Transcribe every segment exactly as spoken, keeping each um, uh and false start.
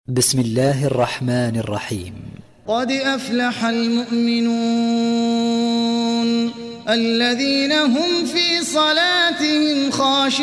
بسم الله الرحمن الرحيم. قد أفلح المؤمنون الذين هم في صلاتهم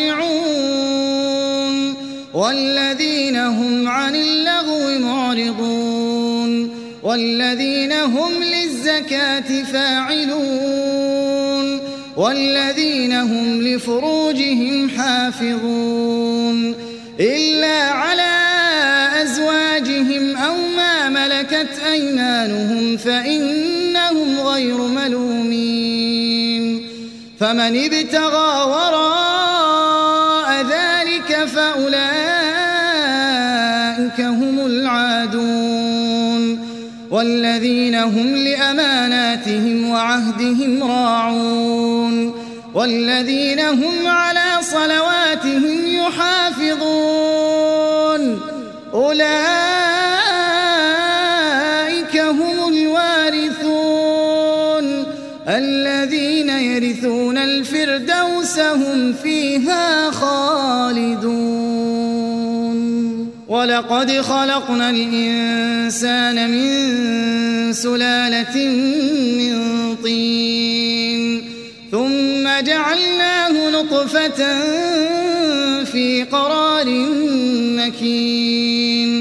خاشعون والذين هم عن اللغو معرضون والذين هم للزكاة فاعلون والذين هم لفروجهم حافظون إلا على أزواجهم أو ما ملكت أيمانهم فإنهم غير ملومين فمن ابتغى وراء ذلك فأولئك هم العادون والذين هم لأماناتهم وعهدهم راعون والذين هم على صلواتهم يحافظون أولئك هم الوارثون الذين يرثون الفردوس هم فيها خالدون ولقد خلقنا الإنسان من سلالة من طين ثم جعلناه نطفة في قرار مكين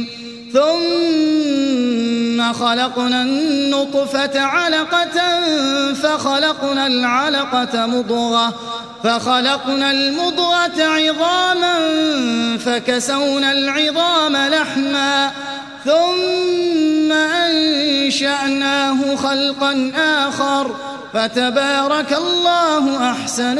ثم خلقنا النطفة علقة فخلقنا العلقة مضغة فخلقنا المضغة عظاما فكسونا العظام لحما ثم أنشأناه خلقا آخر فتبارك الله أحسن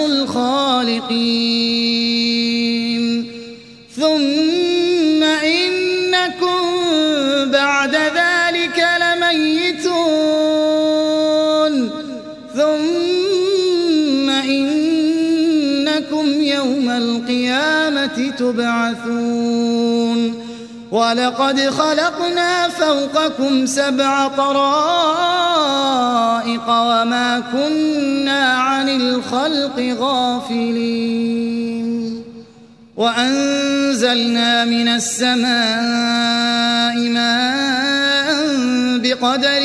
الخالقين ثم إنكم بعد ذلك لميتون ثم إنكم يوم القيامة تبعثون ولقد خلقنا فوقكم سبع طرائق وما كنا عن الخلق غافلين وأنزلنا من السماء ماء بقدر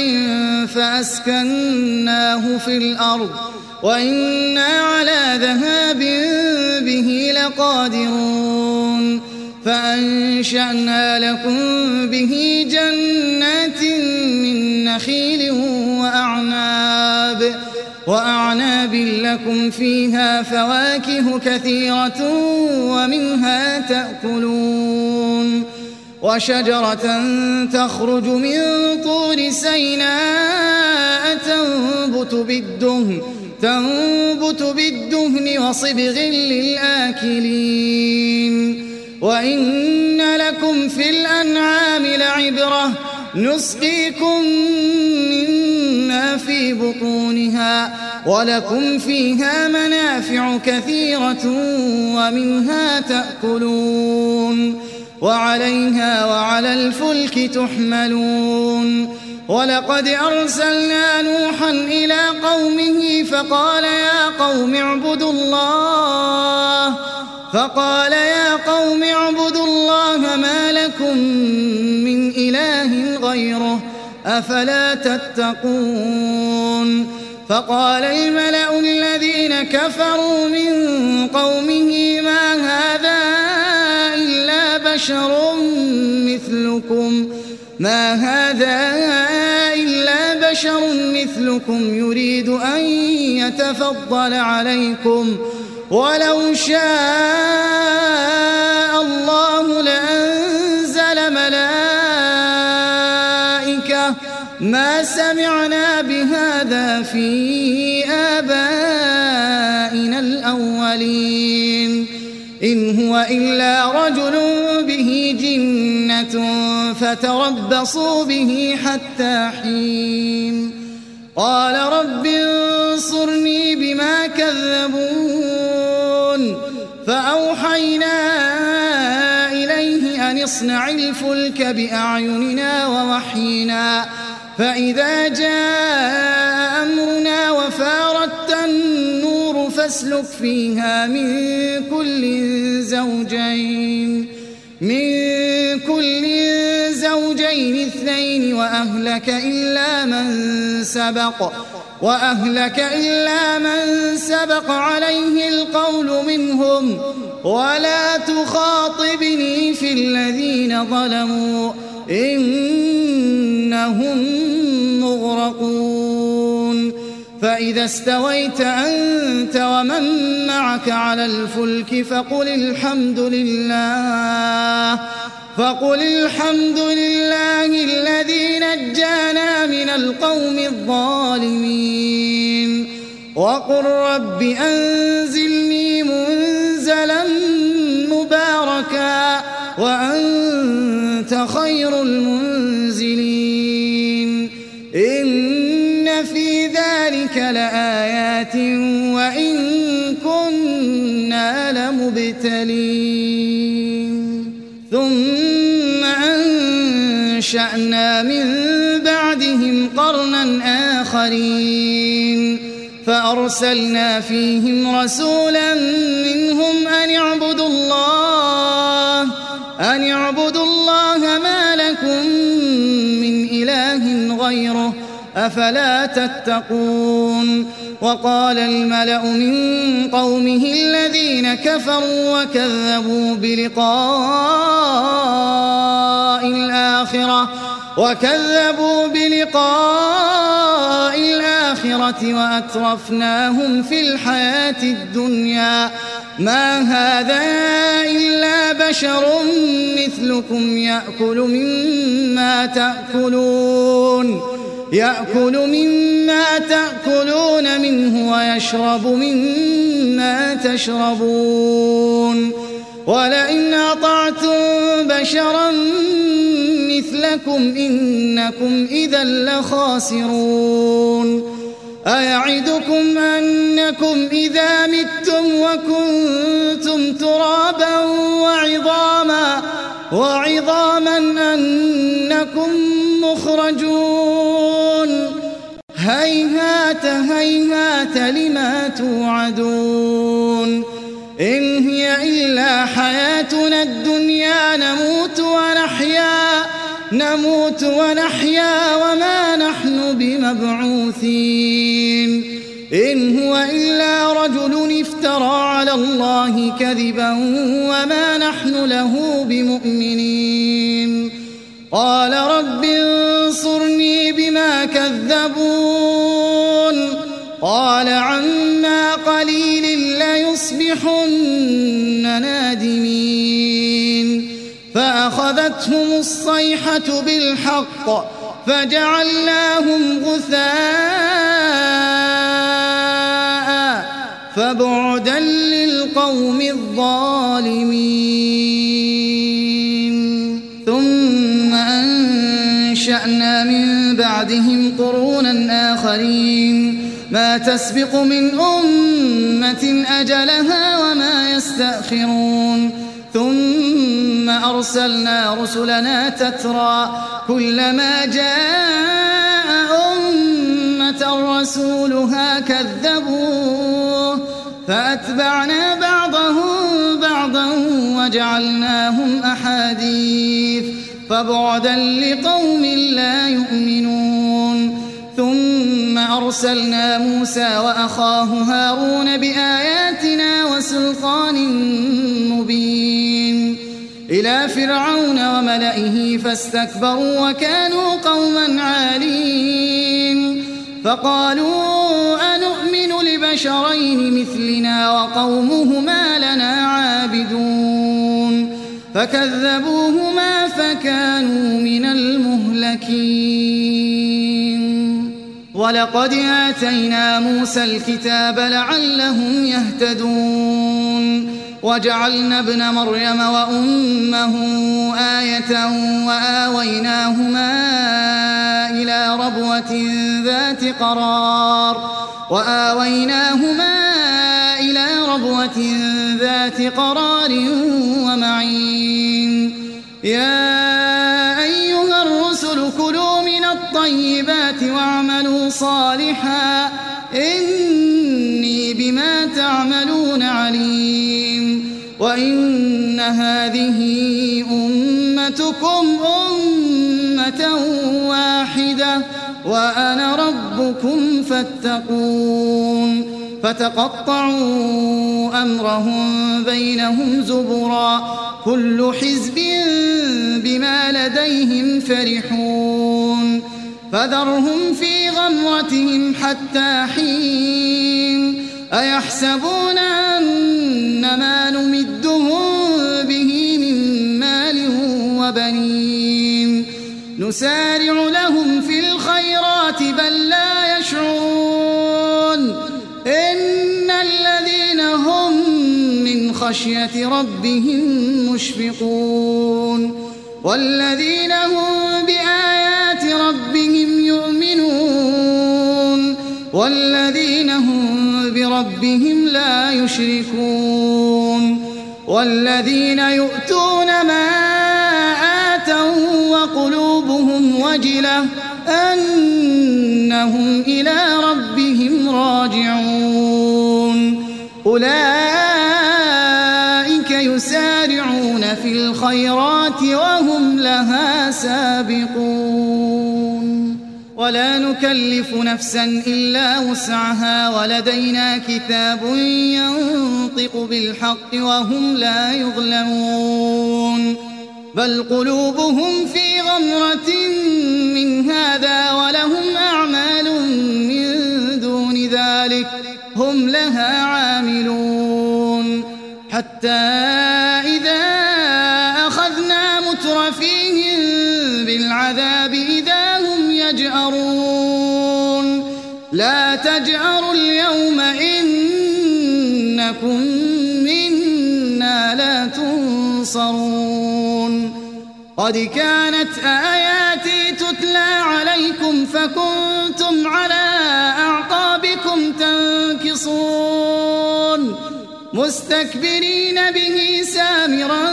فأسكناه في الأرض وإنا على ذهاب به لقادرون فأنشأنا لكم به جنات من نخيل وأعناب وأعناب لكم فيها فواكه كثيرة ومنها تأكلون وشجرة تخرج من طور سيناء تنبت بالدهن تنبت بالدهن وصبغ للآكلين وإن لكم في الأنعام لعبرة نسقيكم مما في بطونها ولكم فيها منافع كثيرة ومنها تأكلون وعليها وعلى الفلك تحملون ولقد أرسلنا نوحا إلى قومه فقال يا قوم اعبدوا الله فقال يا قوم اعبدوا الله ما لكم من إله غيره أفلا تتقون فقال الملأ الذين كفروا من قومه ما هذا إلا بشر مثلكم ما هذا إلا بشر مثلكم يريد أن يتفضل عليكم ولو شاء الله لأنزل ملائكة ما سمعنا بهذا في آبائنا الأولين إن هو إلا رجل به جنة فتربصوا به حتى حين قال رب انصرني بما كذبون فأوحينا إليه أن اصنع الفلك بأعيننا ووحينا فإذا جاء أمرنا وفارت النور فاسلك فيها من كل زوجين من كل الزوجين اثنين وأهلك إلا من سبق وأهلك إلا من سبق عليه القول منهم ولا تخاطبني في الذين ظلموا إنهم مغرقون فإذا استويت أنت ومن معك على الفلك فقل الحمد لله فقل الحمد لله الذي نجانا من القوم الظالمين وقل رب أنزلني منزلا مباركا وأنت خير المنزلين إن في ذلك لآيات وإن كنا لمبتلين ثم أنشأنا من بعدهم قرنا آخرين فأرسلنا فيهم رسولا منهم أن اعبدوا الله أن اعبدوا الله ما لكم من إله غيره أفلا تتقون وقال الملأ من قومه الذين كفروا وكذبوا بلقاء الآخرة وكذبوا بلقاء الآخرة وأترفناهم في الحياة الدنيا ما هذا إلا بشر مثلكم يأكل مما تأكلون يأكل مما تأكلون منه ويشرب مما تشربون ولئن أطعتم بشرا مثلكم إنكم إذا لخاسرون أيعدكم أنكم إذا متم وكنتم ترابا وعظاما وعظاما أنكم مخرجون هيهات هيهات لما توعدون إن هي إلا حياتنا الدنيا نموت ونحيا نموت ونحيا وما نحن بمبعوثين إن هو إلا رجل افترى على الله كذبا وما نحن له بمؤمنين قال رب انصرني بما كذبون قال عما قليل ليصبحن نادمين فأخذتهم الصيحة بالحق فجعلناهم غثاء فبعدا للقوم الظالمين ثم أنشأنا من بعدهم قرونا آخرين ما تسبق من أمة أجلها وما يستأخرون ثم أرسلنا رسلنا تترى كلما جاء أمة رسولها كذبوه فأتبعنا بعضهم بعضا وجعلناهم أحاديث فبعدا لقوم لا يؤمنون ثم أرسلنا موسى وأخاه هارون بآياتنا وسلطان مبين إلى فرعون وملئه فاستكبروا وكانوا قوما عالين فقالوا أنؤمن لبشرين مثلنا وقومهما لنا عابدون فكذبوهما فكانوا من المهلكين ولقد آتينا موسى الكتاب لعلهم يهتدون وجعلنا ابن مريم وأمه آية وآويناهما إلى ربوة ذات قرار وآويناهما إلى ربوة ذات قرار ومعين يا أيها الرسل كلوا من الطيبات واعملوا صالحا إني بما تعملون وإن هذه أمتكم أمة واحدة وأنا ربكم فاتقون فتقطعوا أمرهم بينهم زبرا كل حزب بما لديهم فرحون فذرهم في غمرتهم حتى حين أيحسبون أن ما نمدهم به من مال وبنين نسارع لهم في الخيرات بل لا يشعرون إن الذين هم من خشية ربهم مشفقون والذين هم بآيات ربهم يؤمنون والذين هم بربهم لا يشركون والذين يؤتون ما آتوا وقلوبهم وجلة أنهم إلى ربهم راجعون أولئك يسارعون في الخيرات وهم لها سابقون ولا نكلف نفسا إلا وسعها ولدينا كتاب ينطق بالحق وهم لا يظلمون بل قلوبهم في غمرة من هذا ولهم أعمال من دون ذلك هم لها عاملون حتى إذا أخذنا مترفيهم بالعذاب إذا هم يجأرون لا تجأروا اليوم إنكم منا لا تنصرون قد كانت آياتي تتلى عليكم فكنتم على أعقابكم تنكصون مستكبرين به سامرا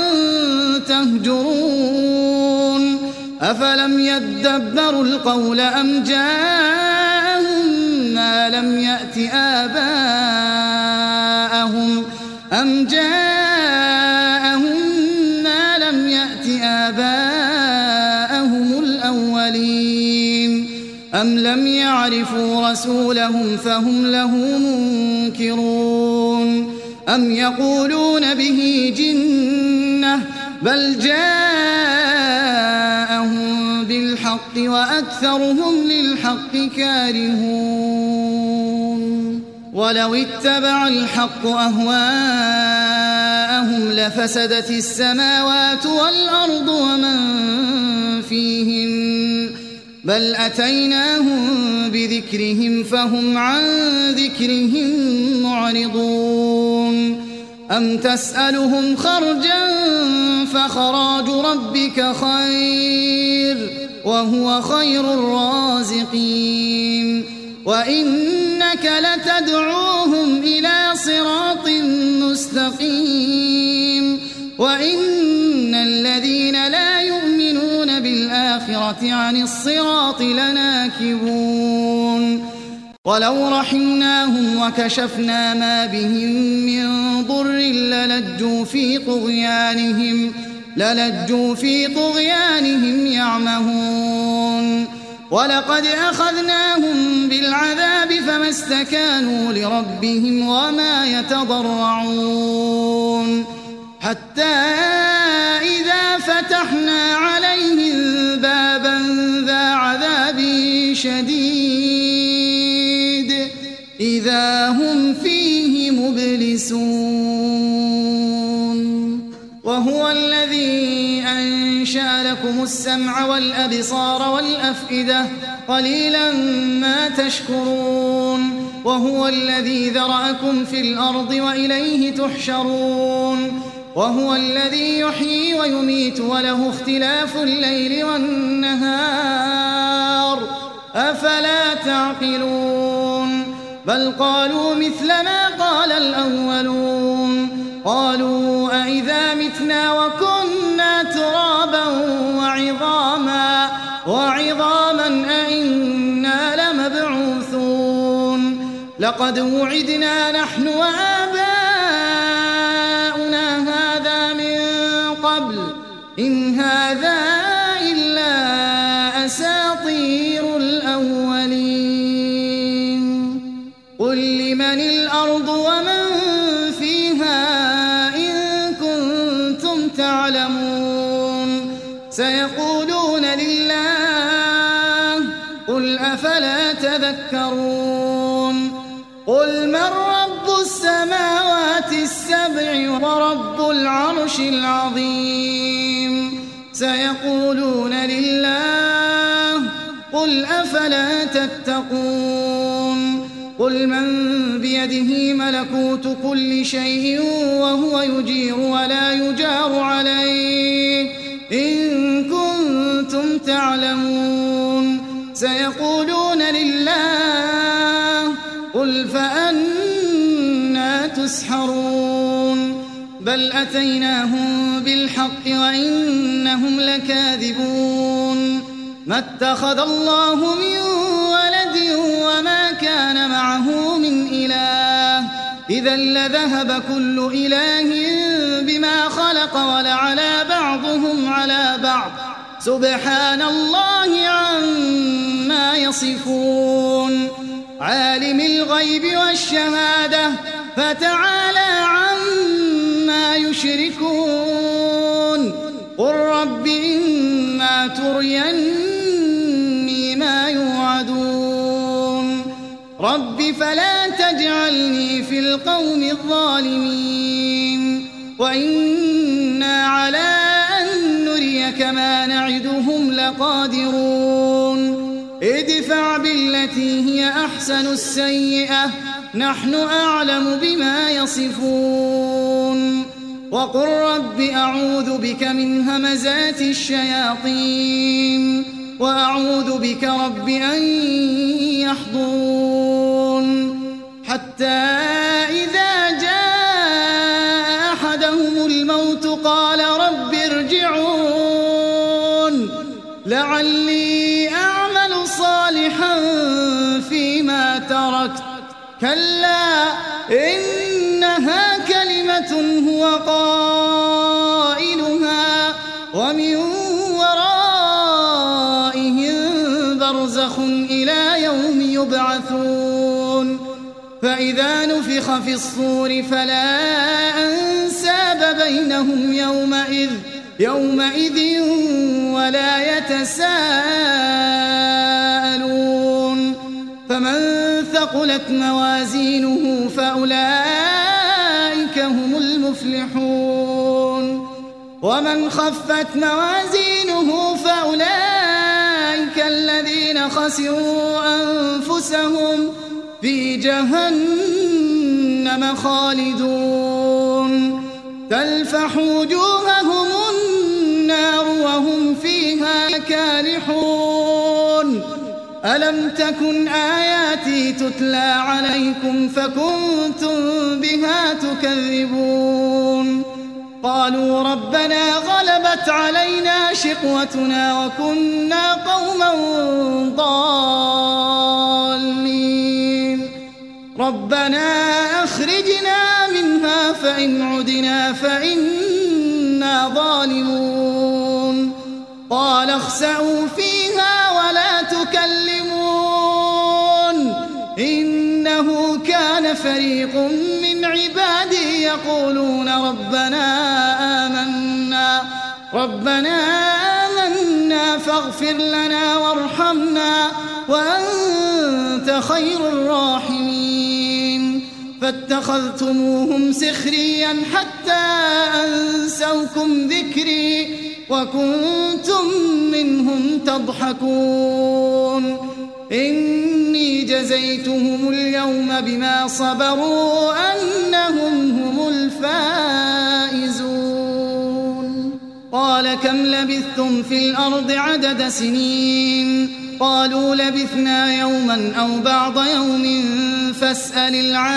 تهجرون أفلم يدبروا القول أم جاءهم ما لم يأت آباءهم أم جاءهم ما لم يأت آباءهم الأولين أم لم يعرفوا رسولهم فهم له منكرون أم يقولون به جنة بل جاءهم بالحق وأكثرهم للحق كارهون ولو اتبع الحق أهواءهم لفسدت السماوات والأرض ومن فيهن بل أتيناهم بذكرهم فهم عن ذكرهم معرضون أم تسألهم خرجا فخراج ربك خير وهو خير الرازقين وإنك لتدعوهم إلى صراط مستقيم وإن الذين لا يؤمنون بالآخرة عن الصراط لناكبون ولو رحمناهم وكشفنا ما بهم من ضر للجوا في طغيانهم للجوا في طغيانهم يعمهون ولقد أخذناهم بالعذاب فما استكانوا لربهم وما يتضرعون حتى إذا فتحنا عليهم بابا ذا عذاب شديد إذا هم فيه مبلسون وهو الذي أنشأ لكم السمع والأبصار والأفئدة قليلا ما تشكرون وهو الذي ذرأكم في الأرض وإليه تحشرون وهو الذي يحيي ويميت وله اختلاف الليل والنهار أفلا تعقلون بل قالوا مثل ما قال الأولون قالوا أئذا متنا وكنا ترابا وعظاما وعظاما أئنا لمبعوثون لقد وعدنا نحن وآباؤنا هذا من قبل إن هذا إلا أساطير سيقولون لله قل أفلا تذكرون قل من رب السماوات السبع ورب العرش العظيم سيقولون لله قل أفلا تتقون قل من بيده ملكوت كل شيء وهو يجير ولا يجار عليه إن كنتم تعلمون سيقولون لله قل فأنا تسحرون بل أتيناهم بالحق وإنهم لكاذبون ما اتخذ الله من ولد وما كان معه من إله إذا لذهب كل إله بما خلق ولعلى بعضهم على بعض سبحان الله عما يصفون عالم الغيب والشهادة فتعالى عما يشركون قل رب إما تريني ما يوعدون رب فلا تجعلني في القوم الظالمين وإنا على أن نريك ما نعدهم لقادرون ادفع بالتي هي أحسن السيئة نحن أعلم بما يصفون وقل رب أعوذ بك من همزات الشياطين وأعوذ بك رب أن يحضرون حتى إذا جاء أحدهم الموت قال رب ارجعون لعلي أعمل صالحا فيما تركت كلا إنها كلمة هو قائلها ومن ورائهم برزخ إلى يوم يبعثون فإذا نفخ في الصور فلا أنساب بينهم يومئذ يومئذ ولا يتساءلون فمن ثقلت موازينه فأولئك هم المفلحون ومن خفت موازينه فأولئك الذين خسروا أنفسهم في جهنم خالدون تلفح وجوههم النار وهم فيها كالحون ألم تكن آياتي تتلى عليكم فكنتم بها تكذبون قالوا ربنا غلبت علينا شقوتنا وكنا قوما ضالين ربنا أخرجنا منها فإن عدنا فإنا ظالمون قال اخسئوا فيها ولا تكلمون إنه كان فريق من عبادي يقولون ربنا آمنا ربنا آمنا فاغفر لنا وارحمنا وأنت خير الراحمين فاتخذتموهم سخريا حتى أنسوكم ذكري وكنتم منهم تضحكون إني جزيتهم اليوم بما صبروا أنهم هم الفائزون قال كم لبثتم في الأرض عدد سنين قالوا لبثنا يوما أو بعض يوم فاسأل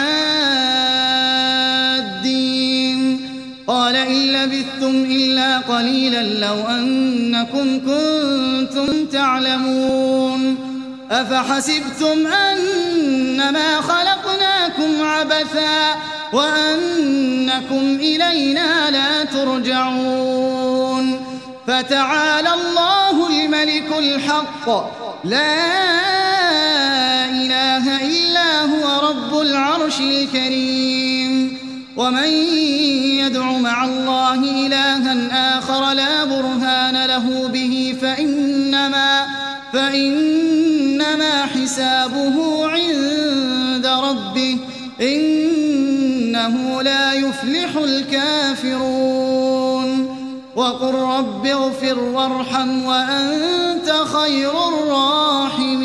العادين قال إن لبثتم إلا قليلا لو أنكم كنتم تعلمون أفحسبتم أنما خلقناكم عبثا وأنكم إلينا لا ترجعون فتعالى الله الملك الحق لا إله إلا هو رب العرش الكريم ومن يدع مع الله إلها آخر لا برهان له به فإنما, فإنما حسابه عند ربه إنه لا يفلح الكافرون وقل رب اغفر وارحم وأنت خير الراحمين